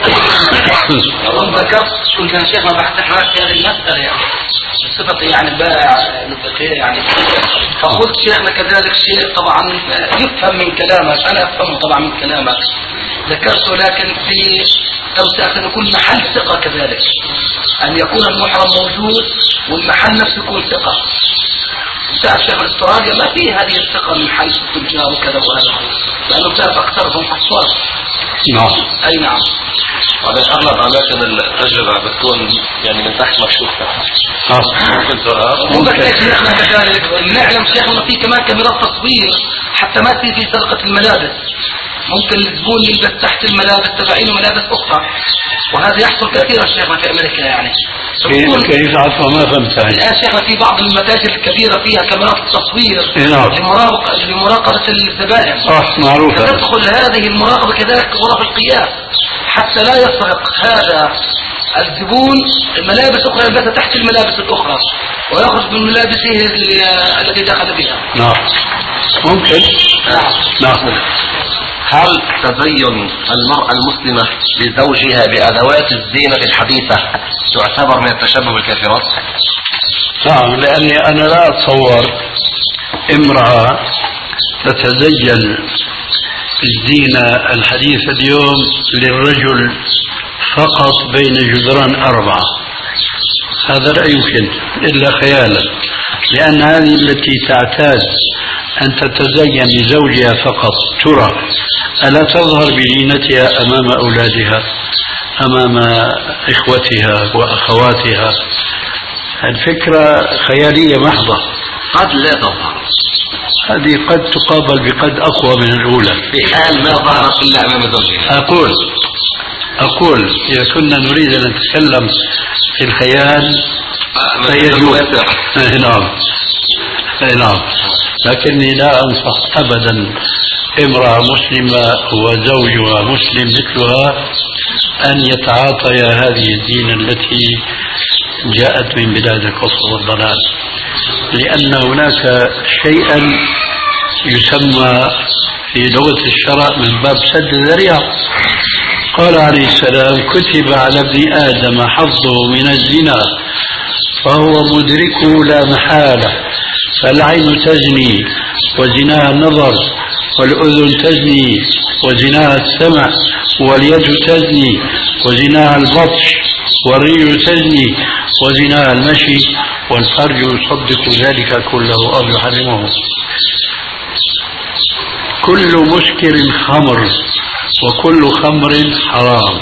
ذكرت كنت يا شيخنا بحث في هذه المسألة يعني صفة يعني البائع يعني، فقلت شيخنا كذلك شيء طبعا يفهم من كلامك، أنا أفهمه طبعا من كلامك ذكرته، لكن في توسعة أن يكون محل ثقة كذلك، أن يكون المحرم موجود والمحل نفسه يكون ثقة. تعرف شيخ استراليا ما فيه هذه الثقة من حيث التجار وكذا وهذا، لأنه تعرف أكثرهم حصوات. نعم. أي نعم. وبعدين أغلب أماكن التجربة بتكون يعني من تحت مكشوفة. ممكن سؤال. ممكن شيخنا كذلك نعلم شيخنا في كمان كاميرات تصوير حتى ما تصير في سرقة الملابس، ممكن الزبون يلبس تحت الملابس تبعينه ملابس أخرى، وهذا يحصل كثيرا شيخنا في أمريكا يعني. كيف عفوا ما فهمت هاي؟ الآن شيخنا في بعض المتاجر الكبيرة فيها كاميرات التصوير نعم. لمراقبة لمراقبة الزبائن. صح معروفة. تدخل هذه المراقبة كذلك غرف القياس حتى لا يسرق هذا الزبون الملابس أخرى يلبسها تحت الملابس الأخرى ويخرج من ملابسه التي دخل بها. نعم. ممكن. نعم. نعم. هل تزين المرأة المسلمة لزوجها بأدوات الزينة الحديثة تعتبر من التشبه بالكافرات؟ نعم، لأني أنا لا أتصور امرأة تتزين الزينة الحديثة اليوم للرجل فقط بين جدران أربعة. هذا لا يمكن إلا خيالا، لأن هذه التي تعتاد أن تتزين لزوجها فقط ترى ألا تظهر بزينتها أمام أولادها، أمام إخوتها وأخواتها؟ الفكرة خيالية محضة. قد لا تظهر، هذه قد تقابل بقد أقوى من الأولى في حال ما ظهرت إلا أمام زوجها. أقول أقول إذا كنا نريد أن نتكلم في الخيال فيجوز. نعم نعم، لكني لا أنصح أبدا امرأة مسلمة وزوجها مسلم مثلها أن يتعاطيا هذه الزينة التي جاءت من بلاد الكفر والضلال، لأن هناك شيئا يسمى في لغة الشرع من باب سد الذريعة. قال عليه السلام: كتب على ابن آدم حظه من الزنا فهو مدركه لا محالة، فالعين تزني وزناها النظر، والأذن تزني وزناها السمع، واليد تزني وزناها البطش، والرجل تزني وزناها المشي، والفرج يصدق ذلك كله أو يحرمه. كل مسكر خمر وكل خمر حرام،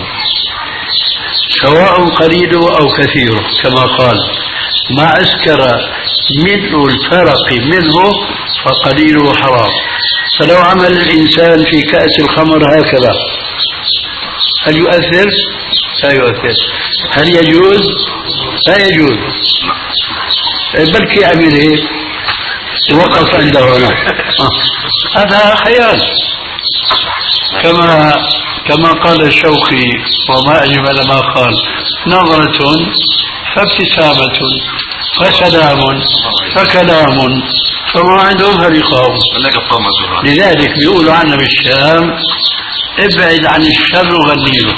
سواء قليله أو كثيره، كما قال: ما أسكر ملء الفرق منه فقليله حرام. فلو عمل الإنسان في كأس الخمر هكذا هل يؤثر؟ لا يؤثر. هل يجوز؟ لا يجوز. بل يعمل هيك وقف عنده هنا. هذا خيال. كما كما قال الشوقي: وما أجمل ما قال: نظرة فابتسامة فسلام فكلام فما عندهم فريقهم. لذلك بيقولوا عنا بالشام: ابعد عن الشر وغني له.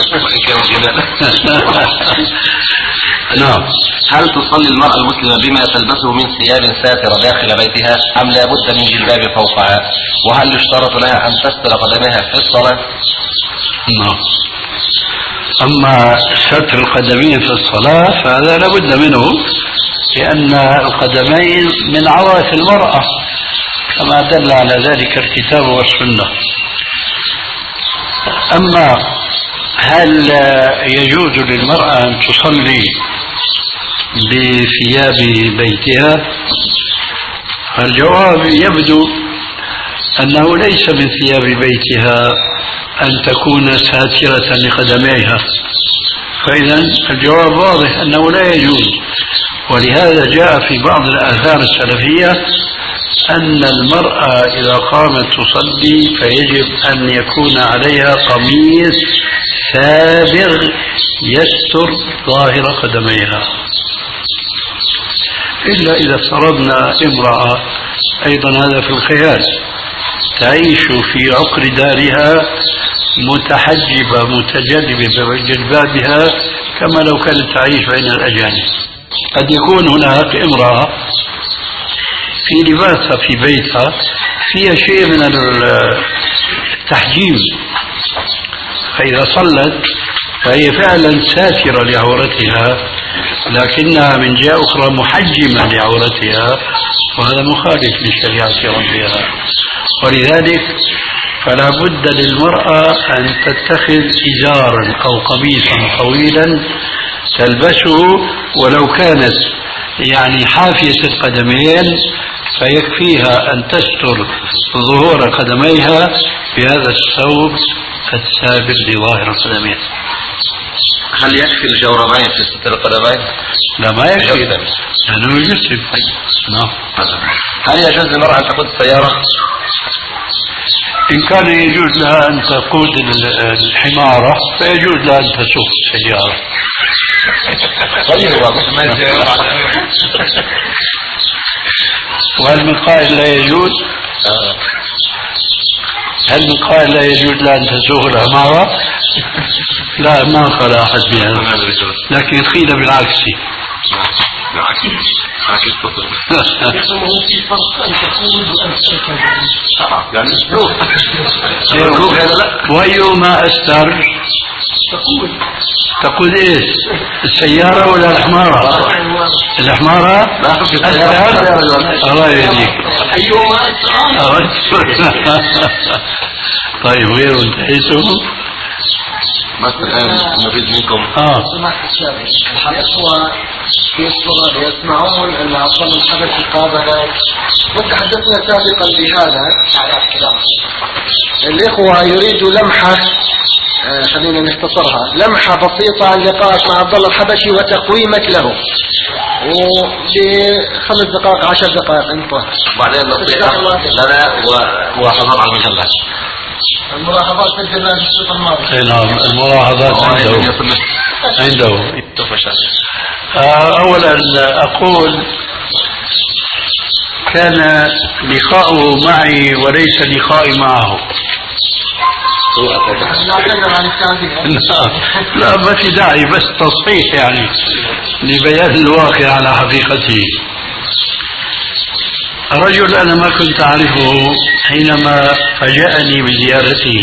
نعم. هل تصلي المرأة المسلمة بما تلبسه من ثياب ساترة داخل بيتها أم لا بد من جلباب فوقها؟ وهل يشترط لها أن تستر قدميها في الصلاة؟ نعم. أما ستر القدمين في الصلاة فهذا لا بد منه، لأن القدمين من عورة المرأة كما دل على ذلك الكتاب والسنة. أما هل يجوز للمرأة أن تصلي بثياب بيتها؟ الجواب يبدو أنه ليس من ثياب بيتها أن تكون ساترة لقدميها، فإذا الجواب واضح أنه لا يجوز. ولهذا جاء في بعض الآثار السلفية أن المرأة إذا قامت تصلي فيجب أن يكون عليها قميص سابغ يستر ظاهر قدميها، إلا إذا افترضنا امرأة، أيضا هذا في الخيال، تعيش في عقر دارها متحجبة متجذبة بجلبابها كما لو كانت تعيش بين الأجانب. قد يكون هناك امرأة في لباسها في بيتها فيها شيء من التحجيم، فإذا صلت فهي فعلا ساترة لعورتها لكنها من جهة أخرى محجمة لعورتها، وهذا مخالف لشريعة ربها. ولذلك فلا بد للمرأة أن تتخذ إزارا أو قميصا طويلا تلبسه، ولو كانت يعني حافية القدمين فيكفيها أن تستر ظهور قدميها بهذا الثوب السابق لظاهر القدمين. هل يكفي الجوربين في ستر القدمين؟ لا، ما يكفي لأنه يجسم. نعم. هل يجوز للمرأة أن تقود السيارة؟ إن كان يجوز لها أن تقود الحمارة فيجوز لها أن تسوق السيارة. وهل من قائل لا يجوز؟ هل من قائل لا يجوز لها أن تسوق الحمارة؟ لا، ما قال أحد بهذا، لكن قيل بالعكس. أكيد أكيد تفضل. هو في فرق أن تقول وأن تتكلم. يعني أسلوب. أسلوب هذا لا. وأيهما أستر؟ تقول. تقول إيش؟ السيارة ولا الحمارة؟ الحمارة؟ لا في السيارة. الله يهديك. أيهما أسر؟ طيب غير انتهيتم؟ مثلا الآن نريد منكم آه. الإخوة في الصلاة يسمعون أن عصام الحبشي قابل وتحدثنا سابقا بهذا. الإخوة يريدوا لمحة، آه خلينا نختصرها، لمحة بسيطة عن لقائك مع عبد الله الحبشي وتقويمك له، وبخمس دقائق عشر دقائق انتهى. وبعدين نصيحة لنا وحضر على المجلة. الملاحظات سجلناها في الشوط الماضي. اي نعم، الملاحظات عنده عنده آه اولا اقول كان لقاؤه معي وليس لقائي معه. لا ما في داعي، بس تصحيح يعني لبيان الواقع على حقيقته. رجل أنا ما كنت أعرفه حينما فاجأني بزيارته.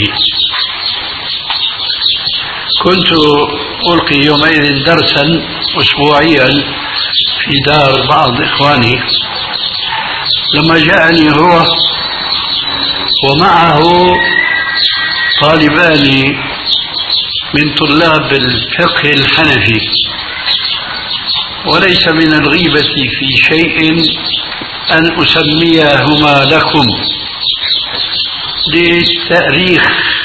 كنت ألقي يومئذ درسا أسبوعيا في دار بعض إخواني، لما جاءني هو ومعه طالبان من طلاب الفقه الحنفي، وليس من الغيبة في شيء أن أسميهما لكم للتأريخ.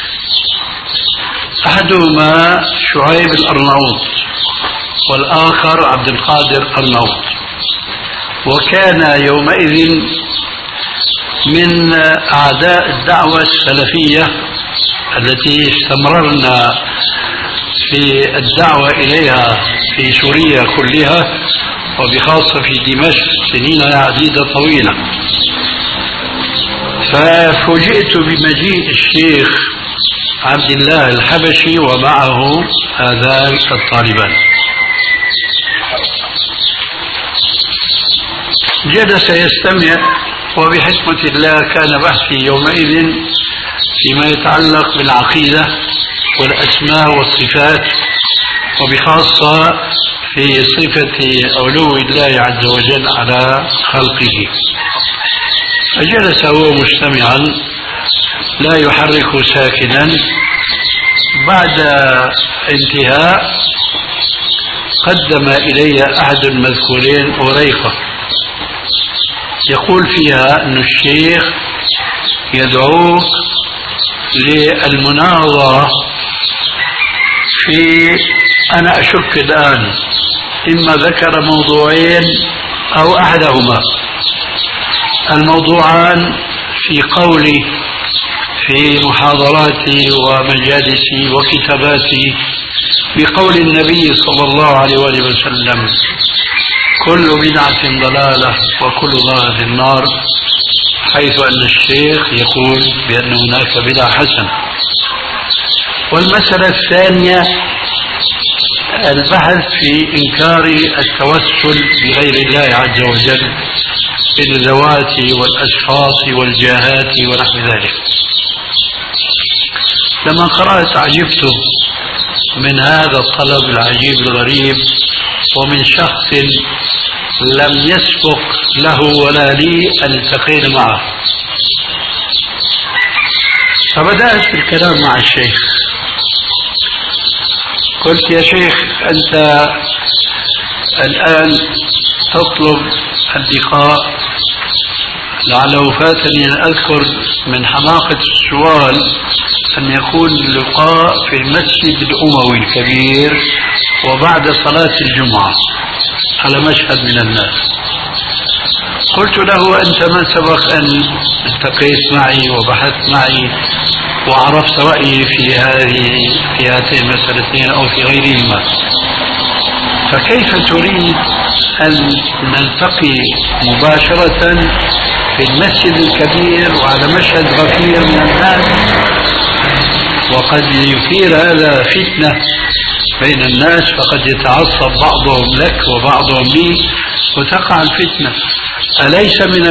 أحدهما شعيب الأرناؤوط والآخر عبد القادر الأرناؤوط، وكان يومئذ من أعداء الدعوة السلفية التي استمررنا في الدعوة إليها في سوريا كلها، وبخاصة في دمشق سنين عديدة طويلة. ففوجئت بمجيء الشيخ عبد الله الحبشي ومعه هذان الطالبان. جلس يستمع، وبحكمة الله كان بحثي يومئذ فيما يتعلق بالعقيدة والأسماء والصفات، وبخاصة في صفة علو الله عز وجل على خلقه. فجلس هو مستمعا لا يحرك ساكنا. بعد انتهاء قدم إلي أحد المذكورين وريقة يقول فيها أن الشيخ يدعوك للمناظرة في، أنا أشك الآن إما ذكر موضوعين أو أحدهما. الموضوعان في قولي في محاضراتي ومجالسي وكتاباتي بقول النبي صلى الله عليه وآله وسلم: كل بدعة ضلالة وكل ضلالة في النار، حيث أن الشيخ يقول بأن هناك بدعة حسنة. والمسألة الثانية البحث في إنكار التوسل بغير الله عز وجل بالذوات والأشخاص والجاهات ونحو ذلك. لما قرأت عجبت من هذا الطلب العجيب الغريب، ومن شخص لم يسبق له ولا لي أن التقينا معه. فبدأت بالكلام مع الشيخ. قلت: يا شيخ، أنت الآن تطلب اللقاء، لعله فاتني أن أذكر من حماقة السؤال أن يكون اللقاء في المسجد الأموي الكبير وبعد صلاة الجمعة على مشهد من الناس. قلت له: أنت من سبق أن التقيت معي وبحثت معي وعرفت رأيي في هذه في هاتين المسألتين أو في غيرهما، فكيف تريد أن نلتقي مباشرة في المسجد الكبير وعلى مشهد غفير من الناس، وقد يثير هذا فتنة بين الناس، فقد يتعصب بعضهم لك وبعضهم لي، وتقع الفتنة. أليس من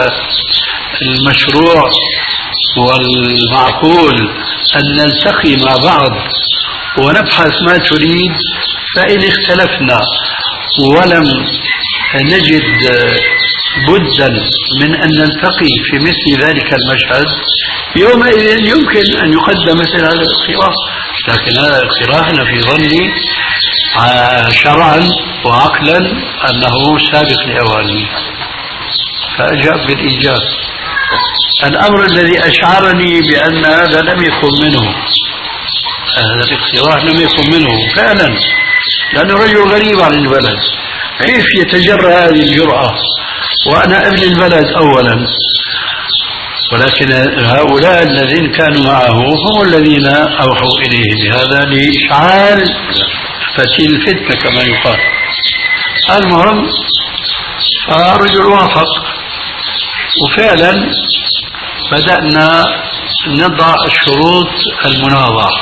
المشروع والمعقول أن نلتقي مع بعض ونبحث ما تريد؟ فإن اختلفنا ولم نجد بدا من أن نلتقي في مثل ذلك المشهد، يومئذ يمكن أن يقدم مثل هذا الاقتراح. لكن هذا الاقتراح أنا في ظني شرعا وعقلا أنه سابق لأوانه، فأجاب بالإيجاب. الأمر الذي أشعرني بأن هذا لم يكن منه، هذا الاقتراح لم يكن منه فعلا، لأنه رجل غريب عن البلد، كيف يتجرأ هذه الجرأة وأنا ابن البلد أولا؟ ولكن هؤلاء الذين كانوا معه هم الذين أوحوا إليه بهذا لإشعال فتيل الفتنة كما يقال. المهم فرجل وافق، وفعلا بدأنا نضع شروط المناظرة،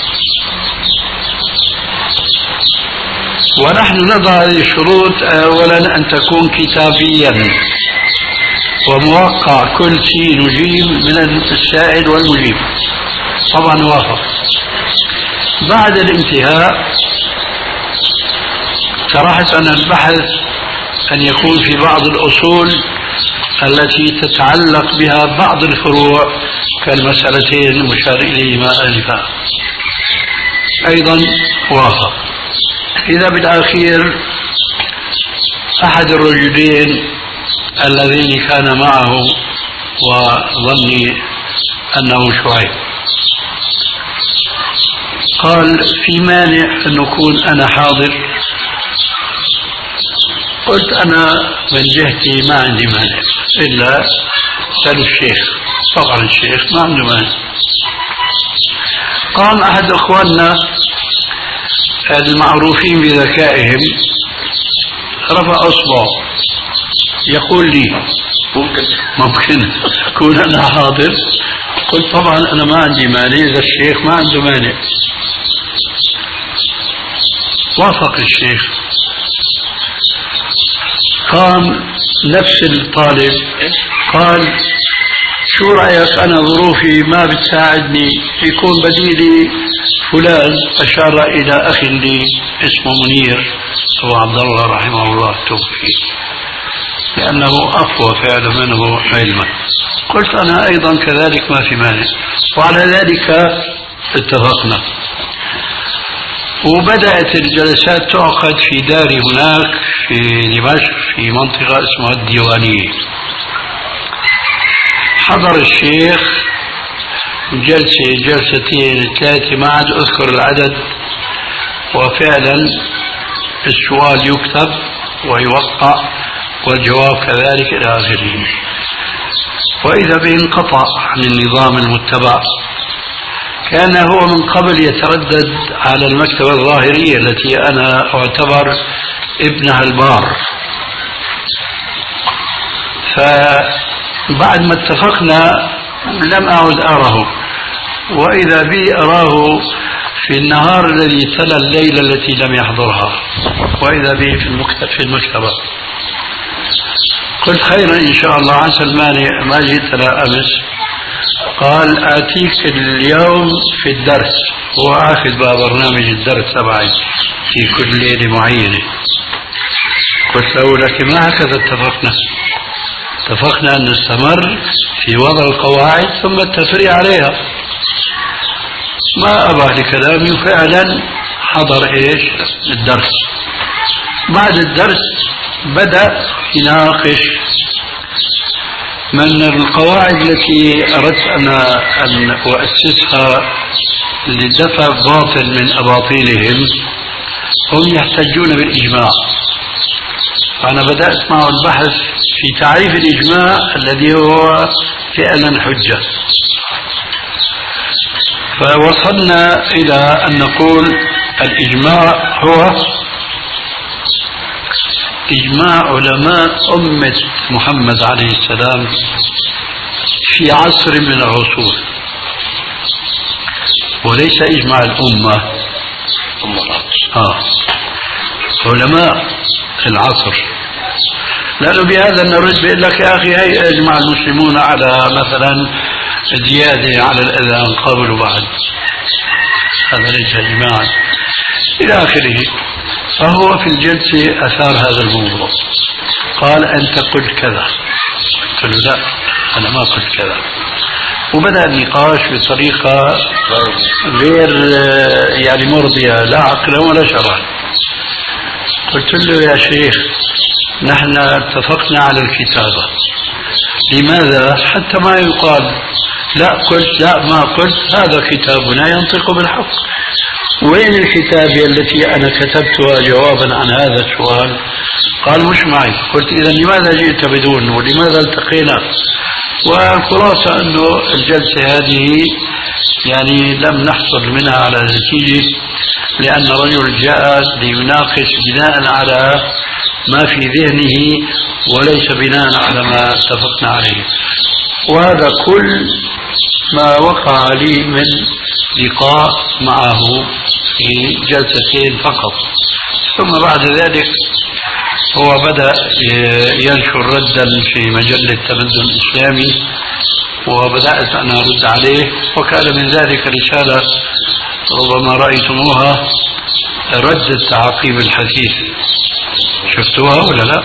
ونحن نضع هذه الشروط أولا أن تكون كتابيا وموقع كل شيء نجيب من السائل والمجيب. طبعا وافق. بعد الانتهاء اقترحت أن البحث أن يكون في بعض الأصول التي تتعلق بها بعض الفروع كالمسألتين المشار إليهما آنفا. أيضا وافق. إذا بالأخير أحد الرجلين الذين كان معه وظني أنه شعيب قال في مانع أن أكون أنا حاضر؟ قلت أنا من جهتي ما عندي مانع، إلا سأل الشيخ. طبعا الشيخ ما عنده مانع. قام أحد أخواننا المعروفين بذكائهم رفع أصبعه يقول لي ممكن ممكن أكون أنا حاضر؟ قلت طبعا أنا ما عندي مانع إذا الشيخ ما عنده مانع. وافق الشيخ. قام نفس الطالب قال شو رأيك أنا ظروفي ما بتساعدني، يكون بديلي فلان. أشار إلى أخ لي اسمه منير أبو عبد الله رحمه الله توفي، لأنه أقوى فعلا منه علما. قلت أنا أيضا كذلك ما في مانع، وعلى ذلك اتفقنا. وبدأت الجلسات تعقد في داري هناك في دمشق في منطقة اسمها الديوانية. حضر الشيخ جلسة جلستين ثلاثة ما عاد أذكر العدد، وفعلا السؤال يكتب ويوقع والجواب كذلك إلى آخره. وإذا به انقطع عن النظام المتبع. كان هو من قبل يتردد على المكتبة الظاهرية التي أنا أعتبر ابنها البار. فبعد ما اتفقنا لم أعد أراه، وإذا بي أراه في النهار الذي تلا الليلة التي لم يحضرها، وإذا به في المكتبة. قلت خيرا إن شاء الله، عسى المانع ما جئت لا أمس. قال آتيك اليوم في الدرس، هو آخذ بقى برنامج الدرس تبعي في كل ليلة معينة. قلت له لكن ما هكذا اتفقنا، اتفقنا أن نستمر في وضع القواعد ثم التفريع عليها. ما أبى لكلامي، وفعلا حضر إيش الدرس. بعد الدرس بدأ يناقش من القواعد التي أردت أنا أن أؤسسها لدفع باطل من أباطيلهم. هم يحتجون بالإجماع، فأنا بدأت معه البحث في تعريف الإجماع الذي هو فعلا حجة. فوصلنا إلى أن نقول الإجماع هو إجماع علماء أمة محمد عليه السلام في عصر من العصور، وليس إجماع الأمة. آه. علماء العصر لأنه بهذا نرد بيقول لك يا أخي هي أجمع المسلمون على مثلا زيادة على الأذان قبل وبعد، هذا ليس إجماعا إلى آخره. فهو في الجلسة أثار هذا الموضوع، قال أنت قلت كذا، قلت له لا أنا ما قلت كذا، وبدأ النقاش بطريقة غير يعني مرضية لا عقلا ولا شرعا. قلت له يا شيخ نحن اتفقنا على الكتابة، لماذا؟ حتى ما يقال لا قلت لا ما قلت، هذا كتابنا ينطق بالحق. وين الكتابة التي أنا كتبتها جوابا عن هذا السؤال؟ قال مش معي. قلت إذا لماذا جئت بدون ولماذا التقينا؟ والخلاصة أنه الجلسة هذه يعني لم نحصل منها على نتيجة، لأن رجل جاء ليناقش بناء على ما في ذهنه وليس بناء على ما اتفقنا عليه. وهذا كل ما وقع لي من لقاء معه في جلستين فقط. ثم بعد ذلك هو بدأ ينشر ردا في مجلة تمدن الإسلامي، وبدأت أنا أرد عليه، وكان من ذلك رسالة ربما رأيتموها، رد التعقيب الحثيث، شفتوها ولا لا؟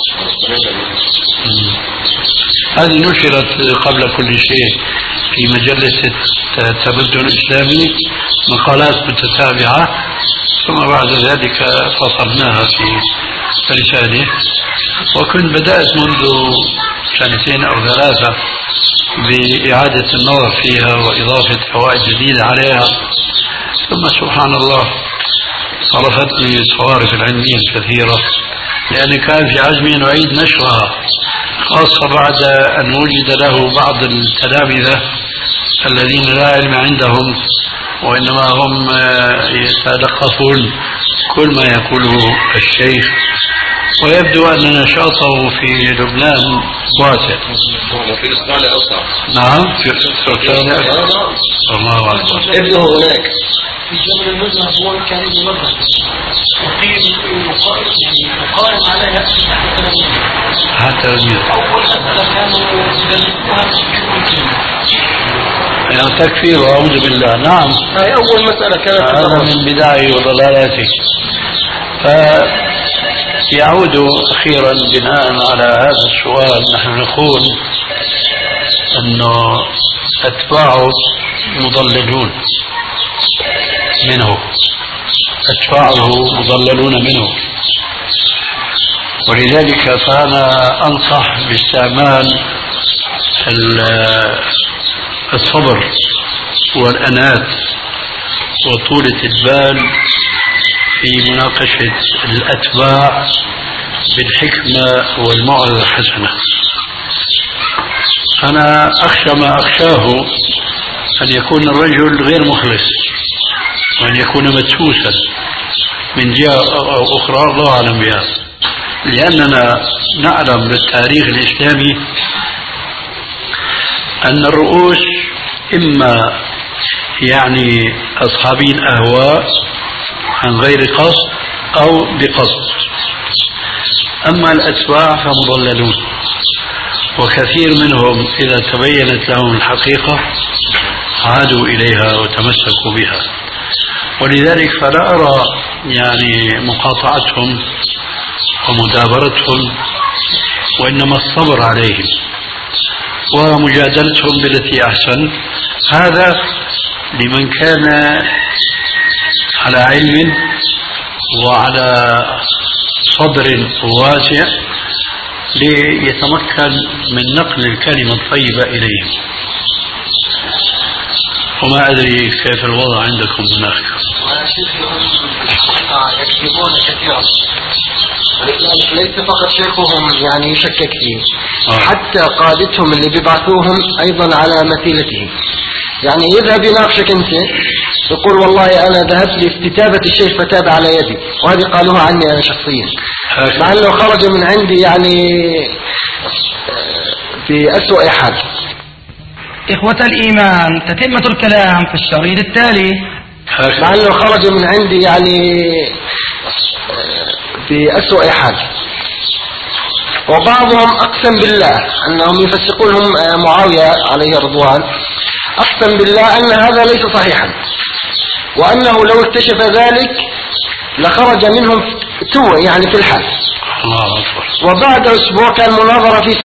هذه نشرت قبل كل شيء في مجلة التمدن الإسلامي، مقالات متتابعة، ثم بعد ذلك فصلناها في رسالة. وكنت بدأت منذ سنتين أو ثلاثة بإعادة النظر فيها وإضافة فوائد جديدة عليها، ثم سبحان الله صرفتني الصوارف العلمية الكثيرة، لأن كان في عزمي أن أعيد نشرها، خاصة بعد أن وجد له بعض التلامذة الذين لا علم عندهم وإنما هم يتلقفون كل ما يقوله الشيخ، ويبدو أن نشاطه في لبنان واسع. في استراليا أوسع. نعم في استراليا أوسع. الله أكبر. ابنه هناك في جبل المذهب هو كان المذهب وقيل يقارن عليها حتى أول مسألة كانوا يدرسوها تكفير الكلمة، يعني تكفير أعوذ بالله. نعم هاي أول مسألة كانت هذا من بداية وضلالاته. فيعود أخيرا بناء على هذا السؤال، نحن نقول أنه أتباعه مضللون منه، أتباعه مضللون منه، ولذلك فأنا أنصح باستعمال الصبر والأنات وطولة البال في مناقشة الأتباع بالحكمة والموعظة الحسنة. أنا أخشى ما أخشاه أن يكون الرجل غير مخلص وأن يكون مدسوسا من جهة أو أخرى الله أعلم بها، لأننا نعلم بالتاريخ الإسلامي أن الرؤوس إما يعني أصحابين أهواء عن غير قصد أو بقصد، أما الأتباع فمضللون، وكثير منهم إذا تبينت لهم الحقيقة عادوا إليها وتمسكوا بها. ولذلك فلا أرى يعني مقاطعتهم ومدابرتهم، وإنما الصبر عليهم ومجادلتهم بالتي أحسن. هذا لمن كان على علم وعلى صدر واسع ليتمكن من نقل الكلمة الطيبة إليهم. وما أدري كيف الوضع عندكم هناك. يكتبون كثيرا، ليس فقط شيخهم يعني يشكك فيه، آه. حتى قادتهم اللي بيبعثوهم أيضا على مثيلته. يعني يذهب يناقشك أنت يقول والله أنا ذهبت لاستتابة الشيخ فتاب على يدي، وهذه قالوها عني أنا شخصيا، مع أنه خرج من عندي يعني بأسوأ حال. إخوة الإيمان، تتمة الكلام في الشريط التالي. مع أنه خرج من عندي يعني بأسوأ حال. وبعضهم أقسم بالله أنهم يفسقونهم معاوية عليه رضوان، أقسم بالله أن هذا ليس صحيحا، وأنه لو اكتشف ذلك لخرج منهم تو يعني في الحال. وبعد أسبوع كان مناظرة في